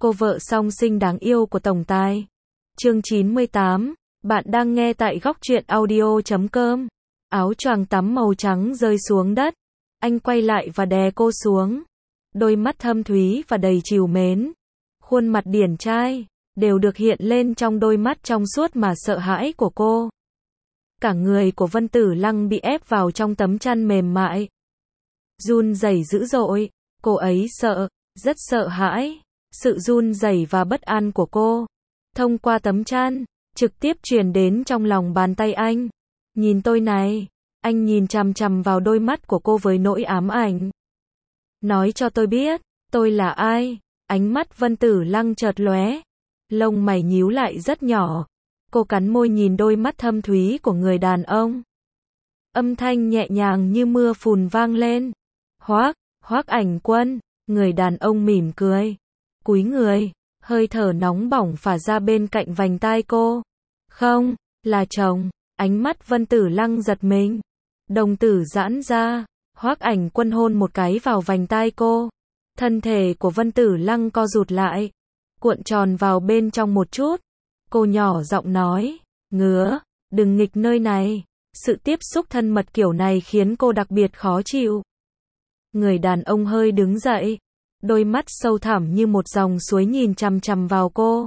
cô vợ song sinh đáng yêu của tổng tài. Chương 98, bạn đang nghe tại góc truyện audio.com. Áo choàng tắm màu trắng rơi xuống đất. Anh quay lại và đè cô xuống. Đôi mắt thâm thúy và đầy trìu mến. Khuôn mặt điển trai, đều được hiện lên trong đôi mắt trong suốt mà sợ hãi của cô. Cả người của Vân Tử Lăng bị ép vào trong tấm chăn mềm mại. Run rẩy dữ dội, cô ấy sợ, rất sợ hãi. Sự run rẩy và bất an của cô, thông qua tấm chăn, trực tiếp truyền đến trong lòng bàn tay anh. Nhìn tôi này, anh nhìn chằm chằm vào đôi mắt của cô với nỗi ám ảnh. Nói cho tôi biết, tôi là ai? Ánh mắt Vân Tử Lăng chợt lóe, lông mày nhíu lại rất nhỏ. Cô cắn môi nhìn đôi mắt thâm thúy của người đàn ông. Âm thanh nhẹ nhàng như mưa phùn vang lên. Hoác Ảnh Quân, người đàn ông mỉm cười. Cúi người, hơi thở nóng bỏng phả ra bên cạnh vành tai cô. Không, là chồng. Ánh mắt Vân Tử Lăng giật mình. Đồng tử giãn ra, Hoác Ảnh Quân hôn một cái vào vành tai cô. Thân thể của Vân Tử Lăng co rụt lại, cuộn tròn vào bên trong một chút. Cô nhỏ giọng nói, ngứa, đừng nghịch nơi này. Sự tiếp xúc thân mật kiểu này khiến cô đặc biệt khó chịu. Người đàn ông hơi đứng dậy, đôi mắt sâu thẳm như một dòng suối nhìn chằm chằm vào cô.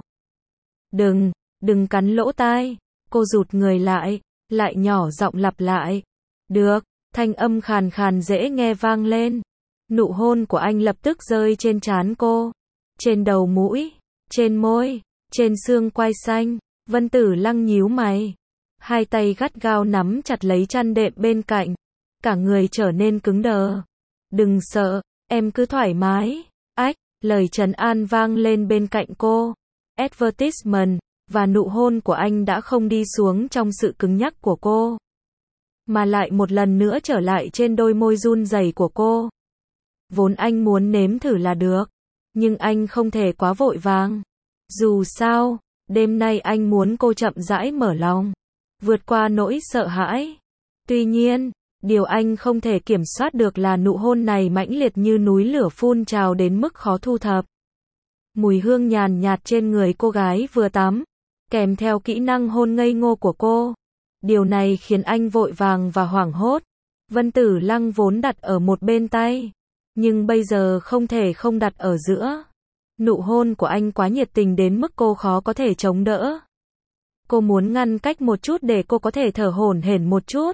Đừng cắn lỗ tai. Cô rụt người lại nhỏ giọng lặp lại. Được, thanh âm khàn khàn dễ nghe vang lên. Nụ hôn của anh lập tức rơi trên trán cô, trên đầu mũi, trên môi, trên xương quai xanh. Vân Tử Lăng nhíu mày, hai tay gắt gao nắm chặt lấy chăn đệm bên cạnh, cả người trở nên cứng đờ. Đừng sợ, em cứ thoải mái. Ách, lời trấn an vang lên bên cạnh cô. Advertisement, và nụ hôn của anh đã không đi xuống trong sự cứng nhắc của cô, mà lại một lần nữa trở lại trên đôi môi run rẩy của cô. Vốn anh muốn nếm thử là được, nhưng anh không thể quá vội vàng. Dù sao, đêm nay anh muốn cô chậm rãi mở lòng, vượt qua nỗi sợ hãi. Tuy nhiên, điều anh không thể kiểm soát được là nụ hôn này mãnh liệt như núi lửa phun trào đến mức khó thu thập. Mùi hương nhàn nhạt trên người cô gái vừa tắm, kèm theo kỹ năng hôn ngây ngô của cô. Điều này khiến anh vội vàng và hoảng hốt. Vân Tử Lăng vốn đặt ở một bên tay, nhưng bây giờ không thể không đặt ở giữa. Nụ hôn của anh quá nhiệt tình đến mức cô khó có thể chống đỡ. Cô muốn ngăn cách một chút để cô có thể thở hổn hển một chút.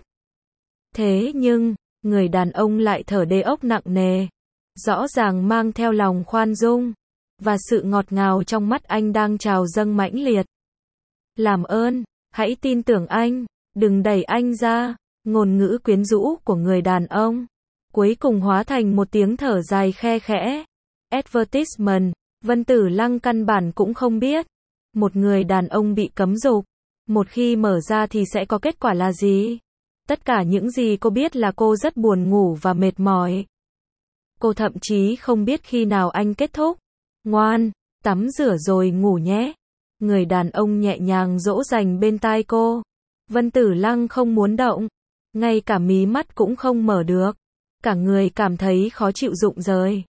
Thế nhưng, người đàn ông lại thở đê ốc nặng nề, rõ ràng mang theo lòng khoan dung, và sự ngọt ngào trong mắt anh đang trào dâng mãnh liệt. Làm ơn, hãy tin tưởng anh, đừng đẩy anh ra. Ngôn ngữ quyến rũ của người đàn ông cuối cùng hóa thành một tiếng thở dài khe khẽ. Advertisement, Vân Tử Lăng căn bản cũng không biết. Một người đàn ông bị cấm dục, một khi mở ra thì sẽ có kết quả là gì? Tất cả những gì cô biết là cô rất buồn ngủ và mệt mỏi. Cô thậm chí không biết khi nào anh kết thúc. Ngoan, tắm rửa rồi ngủ nhé. Người đàn ông nhẹ nhàng dỗ dành bên tai cô. Vân Tử Lăng không muốn động, ngay cả mí mắt cũng không mở được. Cả người cảm thấy khó chịu rụng rời.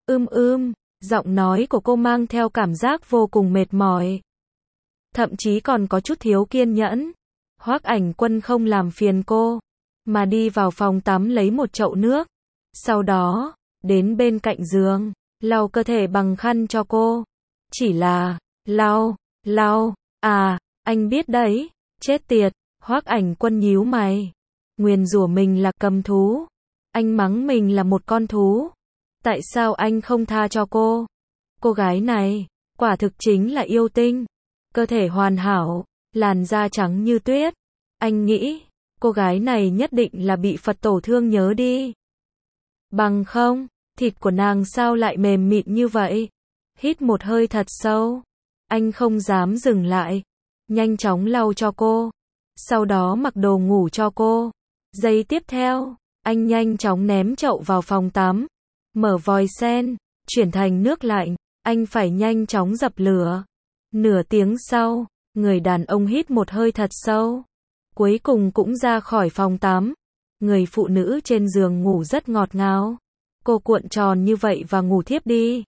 Giọng nói của cô mang theo cảm giác vô cùng mệt mỏi. Thậm chí còn có chút thiếu kiên nhẫn. Hoác Ảnh Quân không làm phiền cô, mà đi vào phòng tắm lấy một chậu nước. Sau đó, đến bên cạnh giường, lau cơ thể bằng khăn cho cô. Chỉ là, lau, anh biết đấy, chết tiệt. Hoác Ảnh Quân nhíu mày, nguyền rủa mình là cầm thú. Anh mắng mình là một con thú. Tại sao anh không tha cho cô? Cô gái này, quả thực chính là yêu tinh. Cơ thể hoàn hảo, làn da trắng như tuyết. Anh nghĩ, cô gái này nhất định là bị Phật tổ thương nhớ đi. Bằng không, thịt của nàng sao lại mềm mịn như vậy? Hít một hơi thật sâu. Anh không dám dừng lại. Nhanh chóng lau cho cô. Sau đó mặc đồ ngủ cho cô. Giây tiếp theo, anh nhanh chóng ném chậu vào phòng tắm. Mở vòi sen, chuyển thành nước lạnh. Anh phải nhanh chóng dập lửa. Nửa tiếng sau, người đàn ông hít một hơi thật sâu. Cuối cùng cũng ra khỏi phòng tắm. Người phụ nữ trên giường ngủ rất ngọt ngào. Cô cuộn tròn như vậy và ngủ thiếp đi.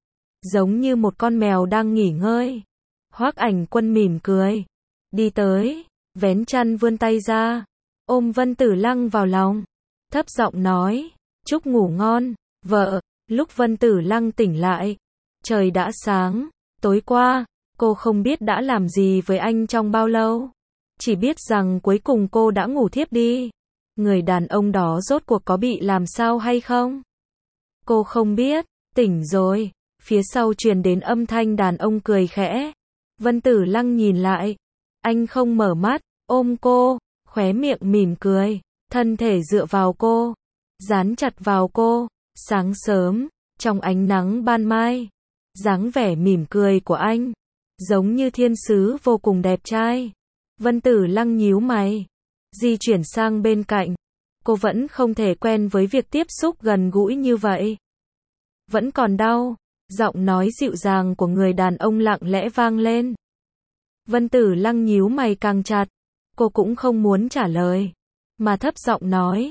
giống như một con mèo đang nghỉ ngơi. Hoắc Ảnh Quân mỉm cười, đi tới, vén chăn vươn tay ra, ôm Vân Tử Lăng vào lòng, thấp giọng nói, chúc ngủ ngon, vợ. Lúc Vân Tử Lăng tỉnh lại, trời đã sáng, tối qua, cô không biết đã làm gì với anh trong bao lâu. Chỉ biết rằng cuối cùng cô đã ngủ thiếp đi. Người đàn ông đó rốt cuộc có bị làm sao hay không? Cô không biết, tỉnh rồi, phía sau truyền đến âm thanh đàn ông cười khẽ. Vân Tử Lăng nhìn lại, anh không mở mắt, ôm cô, khóe miệng mỉm cười, thân thể dựa vào cô, dán chặt vào cô. Sáng sớm, trong ánh nắng ban mai, dáng vẻ mỉm cười của anh, giống như thiên sứ vô cùng đẹp trai. Vân Tử Lăng nhíu mày, di chuyển sang bên cạnh. Cô vẫn không thể quen với việc tiếp xúc gần gũi như vậy. Vẫn còn đau, giọng nói dịu dàng của người đàn ông lặng lẽ vang lên. Vân Tử Lăng nhíu mày càng chặt, cô cũng không muốn trả lời, mà thấp giọng nói,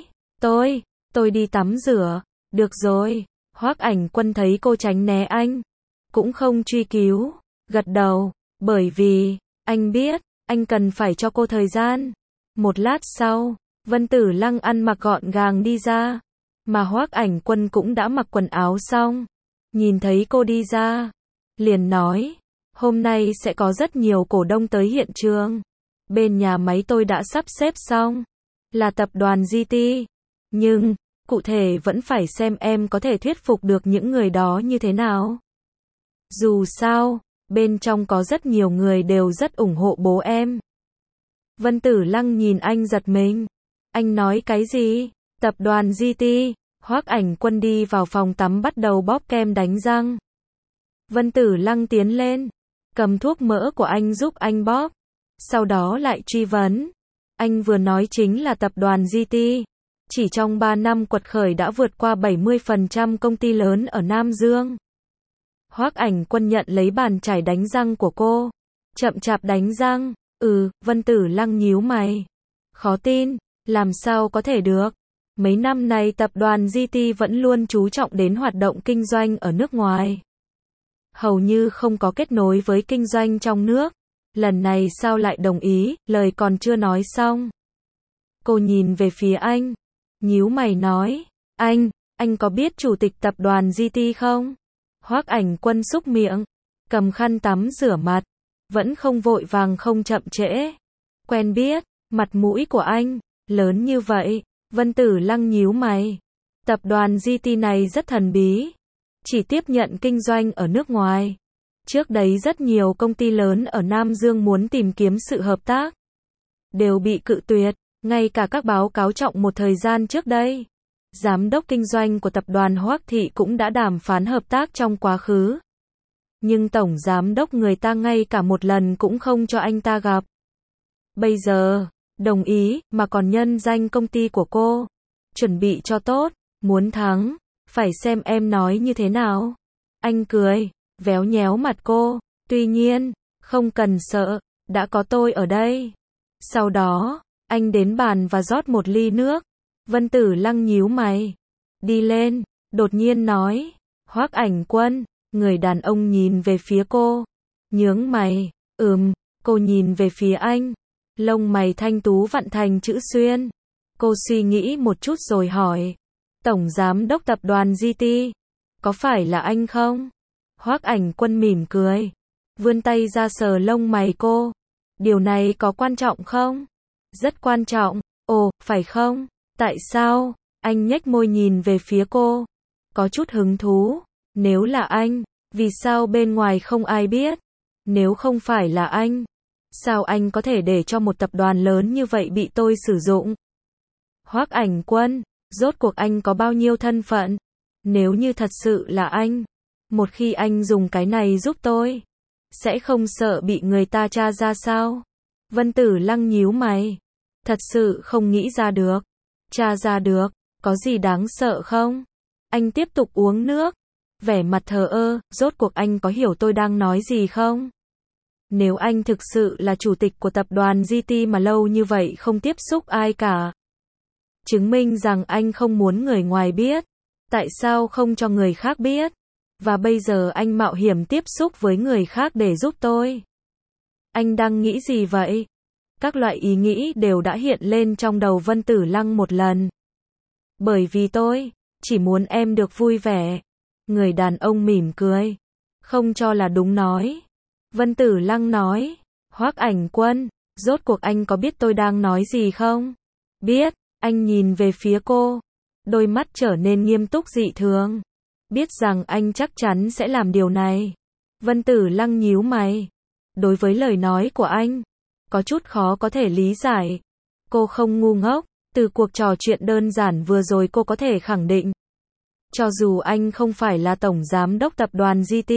tôi đi tắm rửa. Được rồi. Hoắc Ảnh Quân thấy cô tránh né anh, cũng không truy cứu, gật đầu, bởi vì, anh biết, anh cần phải cho cô thời gian. Một lát sau, Vân Tử Lăng ăn mặc gọn gàng đi ra, mà Hoắc Ảnh Quân cũng đã mặc quần áo xong. Nhìn thấy cô đi ra, liền nói, hôm nay sẽ có rất nhiều cổ đông tới hiện trường. Bên nhà máy tôi đã sắp xếp xong, là tập đoàn GT, nhưng cụ thể vẫn phải xem em có thể thuyết phục được những người đó như thế nào. Dù sao, bên trong có rất nhiều người đều rất ủng hộ bố em. Vân Tử Lăng nhìn anh giật mình. Anh nói cái gì? Tập đoàn GT. Hoắc Ảnh Quân đi vào phòng tắm bắt đầu bóp kem đánh răng. Vân Tử Lăng tiến lên, cầm thuốc mỡ của anh giúp anh bóp. Sau đó lại truy vấn. Anh vừa nói chính là tập đoàn GT. Chỉ trong 3 năm quật khởi đã vượt qua 70% công ty lớn ở Nam Dương. Hoắc Ảnh Quân nhận lấy bàn chải đánh răng của cô, chậm chạp đánh răng. Vân Tử Lăng nhíu mày. Khó tin, làm sao có thể được? Mấy năm nay tập đoàn GT vẫn luôn chú trọng đến hoạt động kinh doanh ở nước ngoài. Hầu như không có kết nối với kinh doanh trong nước. Lần này sao lại đồng ý, lời còn chưa nói xong. Cô nhìn về phía anh, nhíu mày nói, anh có biết chủ tịch tập đoàn GT không? Hoắc Ảnh Quân xúc miệng, cầm khăn tắm rửa mặt, vẫn không vội vàng không chậm trễ. Quen biết, mặt mũi của anh, lớn như vậy. Vân Tử Lăng nhíu mày. Tập đoàn GT này rất thần bí, chỉ tiếp nhận kinh doanh ở nước ngoài. Trước đấy rất nhiều công ty lớn ở Nam Dương muốn tìm kiếm sự hợp tác, đều bị cự tuyệt, ngay cả các báo cáo trọng một thời gian trước đây. Giám đốc kinh doanh của tập đoàn Hoắc Thị cũng đã đàm phán hợp tác trong quá khứ. Nhưng tổng giám đốc người ta ngay cả một lần cũng không cho anh ta gặp. Bây giờ, đồng ý, mà còn nhân danh công ty của cô. Chuẩn bị cho tốt, muốn thắng, phải xem em nói như thế nào. Anh cười, véo nhéo mặt cô, tuy nhiên, không cần sợ, đã có tôi ở đây. Sau đó, anh đến bàn và rót một ly nước. Vân Tử Lăng nhíu mày, đi lên, đột nhiên nói, Hoắc Ảnh Quân. Người đàn ông nhìn về phía cô, nhướng mày, cô nhìn về phía anh, lông mày thanh tú vặn thành chữ xuyên. Cô suy nghĩ một chút rồi hỏi, tổng giám đốc tập đoàn GT, có phải là anh không? Hoắc Ảnh Quân mỉm cười, vươn tay ra sờ lông mày cô. Điều này có quan trọng không? Rất quan trọng. Ồ, phải không? Tại sao? Anh nhếch môi nhìn về phía cô, có chút hứng thú. Nếu là anh, vì sao bên ngoài không ai biết? Nếu không phải là anh, sao anh có thể để cho một tập đoàn lớn như vậy bị tôi sử dụng? Hoắc Ảnh Quân, rốt cuộc anh có bao nhiêu thân phận? Nếu như thật sự là anh, một khi anh dùng cái này giúp tôi, sẽ không sợ bị người ta tra ra sao? Vân Tử Lăng nhíu mày, thật sự không nghĩ ra được. Tra ra được, có gì đáng sợ không? Anh tiếp tục uống nước, vẻ mặt thờ ơ, rốt cuộc anh có hiểu tôi đang nói gì không? Nếu anh thực sự là chủ tịch của tập đoàn GT mà lâu như vậy không tiếp xúc ai cả, chứng minh rằng anh không muốn người ngoài biết, tại sao không cho người khác biết? Và bây giờ anh mạo hiểm tiếp xúc với người khác để giúp tôi. Anh đang nghĩ gì vậy? Các loại ý nghĩ đều đã hiện lên trong đầu Vân Tử Lăng một lần. Bởi vì tôi chỉ muốn em được vui vẻ. Người đàn ông mỉm cười. Không cho là đúng nói. Vân Tử Lăng nói. Hoắc Ảnh Quân, rốt cuộc anh có biết tôi đang nói gì không? Biết, anh nhìn về phía cô. Đôi mắt trở nên nghiêm túc dị thường. Biết rằng anh chắc chắn sẽ làm điều này. Vân Tử Lăng nhíu mày. Đối với lời nói của anh, có chút khó có thể lý giải. Cô không ngu ngốc, từ cuộc trò chuyện đơn giản vừa rồi cô có thể khẳng định. Cho dù anh không phải là tổng giám đốc tập đoàn GT,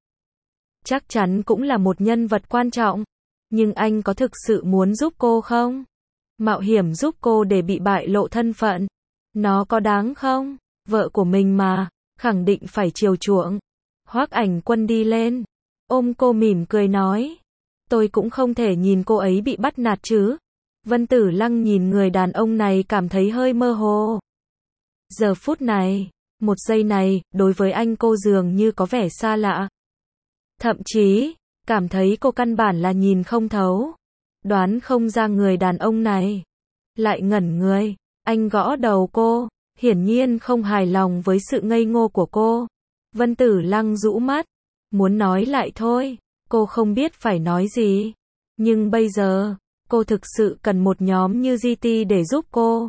chắc chắn cũng là một nhân vật quan trọng. Nhưng anh có thực sự muốn giúp cô không? Mạo hiểm giúp cô để bị bại lộ thân phận. Nó có đáng không? Vợ của mình mà, khẳng định phải chiều chuộng. Hoắc Ảnh Quân đi lên, ôm cô mỉm cười nói. Tôi cũng không thể nhìn cô ấy bị bắt nạt chứ. Vân Tử Lăng nhìn người đàn ông này cảm thấy hơi mơ hồ. Giờ phút này, một giây này, đối với anh cô dường như có vẻ xa lạ. Thậm chí, cảm thấy cô căn bản là nhìn không thấu. Đoán không ra người đàn ông này. Lại ngẩn người, anh gõ đầu cô, hiển nhiên không hài lòng với sự ngây ngô của cô. Vân Tử Lăng rũ mắt, muốn nói lại thôi, cô không biết phải nói gì. Nhưng bây giờ, cô thực sự cần một nhóm như GT để giúp cô.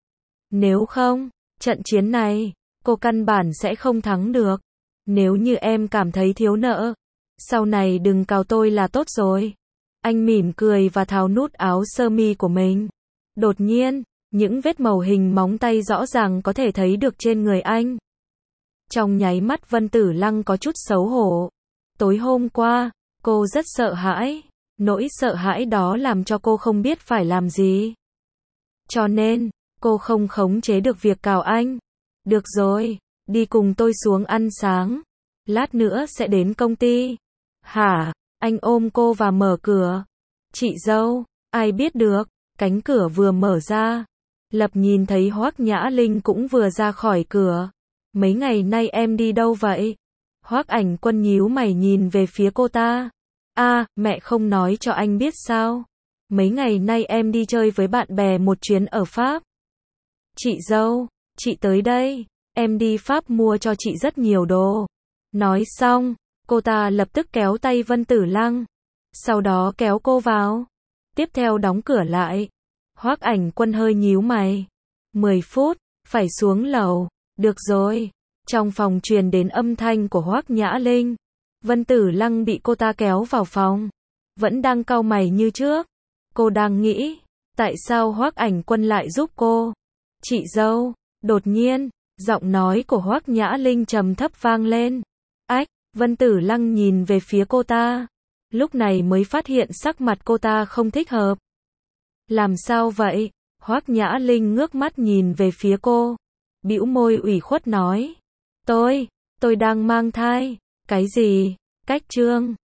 Nếu không, trận chiến này, cô căn bản sẽ không thắng được. Nếu như em cảm thấy thiếu nợ, sau này đừng cào tôi là tốt rồi. Anh mỉm cười và tháo nút áo sơ mi của mình. Đột nhiên, những vết màu hình móng tay rõ ràng có thể thấy được trên người anh. Trong nháy mắt Vân Tử Lăng có chút xấu hổ. Tối hôm qua, cô rất sợ hãi. Nỗi sợ hãi đó làm cho cô không biết phải làm gì. Cho nên, cô không khống chế được việc cào anh. Được rồi, đi cùng tôi xuống ăn sáng. Lát nữa sẽ đến công ty. Hả? Anh ôm cô và mở cửa. Chị dâu, ai biết được, cánh cửa vừa mở ra. Lập nhìn thấy Hoắc Nhã Linh cũng vừa ra khỏi cửa. Mấy ngày nay em đi đâu vậy? Hoắc Ảnh Quân nhíu mày nhìn về phía cô ta. Mẹ không nói cho anh biết sao? Mấy ngày nay em đi chơi với bạn bè một chuyến ở Pháp. Chị dâu, chị tới đây, em đi Pháp mua cho chị rất nhiều đồ. Nói xong, cô ta lập tức kéo tay Vân Tử Lăng. Sau đó kéo cô vào. Tiếp theo đóng cửa lại. Hoắc Ảnh Quân hơi nhíu mày. 10 phút, phải xuống lầu. Được rồi. Trong phòng truyền đến âm thanh của Hoắc Nhã Linh. Vân Tử Lăng bị cô ta kéo vào phòng. Vẫn đang cau mày như trước. Cô đang nghĩ, tại sao Hoắc Ảnh Quân lại giúp cô? Chị dâu, đột nhiên, giọng nói của Hoắc Nhã Linh trầm thấp vang lên. Ách, Vân Tử Lăng nhìn về phía cô ta. Lúc này mới phát hiện sắc mặt cô ta không thích hợp. Làm sao vậy? Hoắc Nhã Linh ngước mắt nhìn về phía cô. Bĩu môi ủy khuất nói. Tôi đang mang thai. Cái gì? Cách chương